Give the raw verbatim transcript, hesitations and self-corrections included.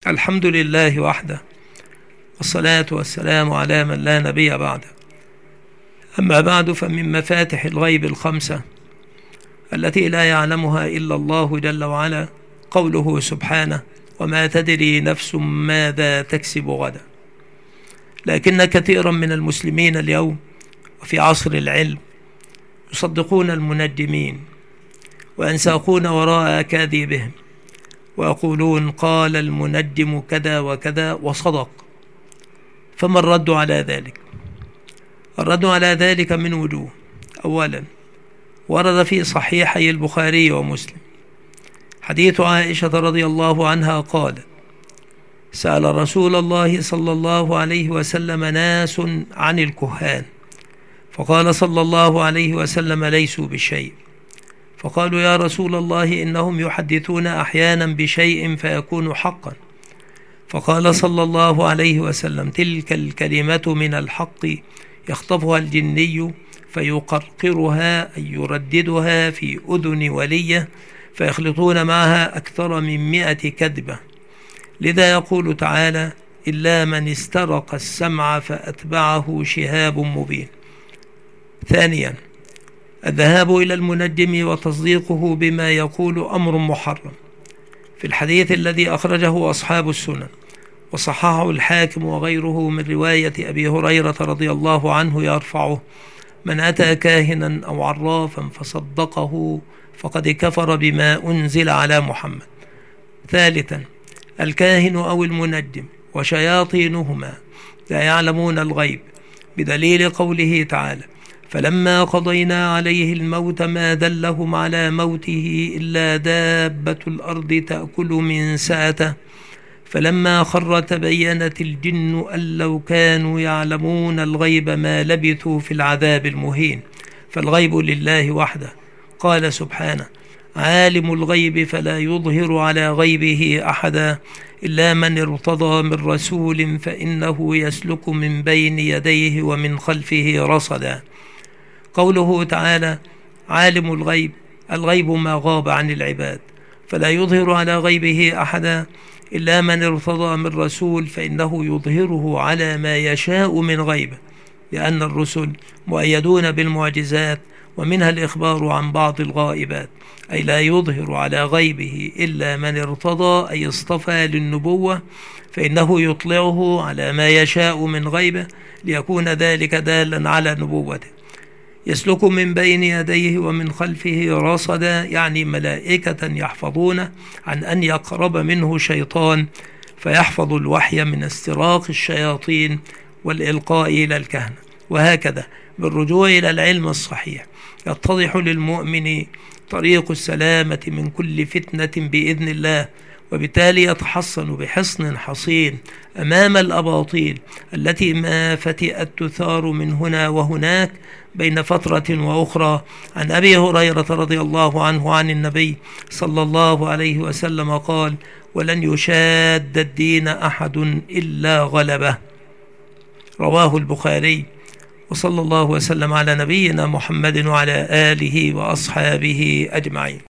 الحمد لله وحده، والصلاة والسلام على من لا نبي بعده. أما بعد، فمن مفاتح الغيب الخمسة التي لا يعلمها إلا الله جل وعلا قوله سبحانه: وما تدري نفس ماذا تكسب غدا. لكن كثيرا من المسلمين اليوم وفي عصر العلم يصدقون المنجمين وينساقون وراء أكاذيبهم ويقولون قال المنجم كذا وكذا وصدق. فما الرد على ذلك؟ الرد على ذلك من وجوه. أولا، ورد في صحيحي البخاري ومسلم حديث عائشة رضي الله عنها قالت: سأل رسول الله صلى الله عليه وسلم ناس عن الكهان، فقال صلى الله عليه وسلم: ليسوا بشيء. فقالوا: يا رسول الله، إنهم يحدثون أحيانا بشيء فيكون حقا. فقال صلى الله عليه وسلم: تلك الكلمة من الحق يخطفها الجني فيقرقرها أي يرددها في أذن وليه، فيخلطون معها أكثر من مئة كذبة. لذا يقول تعالى: إلا من استرق السمع فأتبعه شهاب مبين. ثانيا، الذهاب إلى المنجم وتصديقه بما يقول أمر محرم. في الحديث الذي أخرجه أصحاب السنن وصححه الحاكم وغيره من رواية أبي هريرة رضي الله عنه يرفعه: من أتى كاهنا أو عرافا فصدقه فقد كفر بما أنزل على محمد. ثالثا، الكاهن أو المنجم وشياطينهما لا يعلمون الغيب، بدليل قوله تعالى: فلما قضينا عليه الموت ما دلهم على موته إلا دابة الأرض تأكل من سأته، فلما خر تبينت الجن أن لو كانوا يعلمون الغيب ما لبثوا في العذاب المهين. فالغيب لله وحده. قال سبحانه: عالم الغيب فلا يظهر على غيبه أحدا إلا من ارتضى من رسول فإنه يسلك من بين يديه ومن خلفه رصدا. قوله تعالى: عالم الغيب، الغيب ما غاب عن العباد، فلا يظهر على غيبه أحدا إلا من ارتضى من رسول فإنه يظهره على ما يشاء من غيبه، لأن الرسل مؤيدون بالمعجزات ومنها الإخبار عن بعض الغائبات، أي لا يظهر على غيبه إلا من ارتضى أي اصطفى للنبوة، فإنه يطلعه على ما يشاء من غيبه ليكون ذلك دالا على نبوته. يسلك من بين يديه ومن خلفه رصدا، يعني ملائكة يحفظونه عن أن يقرب منه شيطان فيحفظ الوحي من استراق الشياطين والإلقاء إلى الكهنة. وهكذا بالرجوع إلى العلم الصحيح يتضح للمؤمن طريق السلامة من كل فتنة بإذن الله، وبالتالي يتحصن بحصن حصين أمام الأباطيل التي ما فتئت تثار من هنا وهناك بين فترة وأخرى. عن أبي هريرة رضي الله عنه عن النبي صلى الله عليه وسلم قال: ولن يشاد الدين أحد إلا غلبه. رواه البخاري. وصلى الله وسلم على نبينا محمد وعلى آله وأصحابه أجمعين.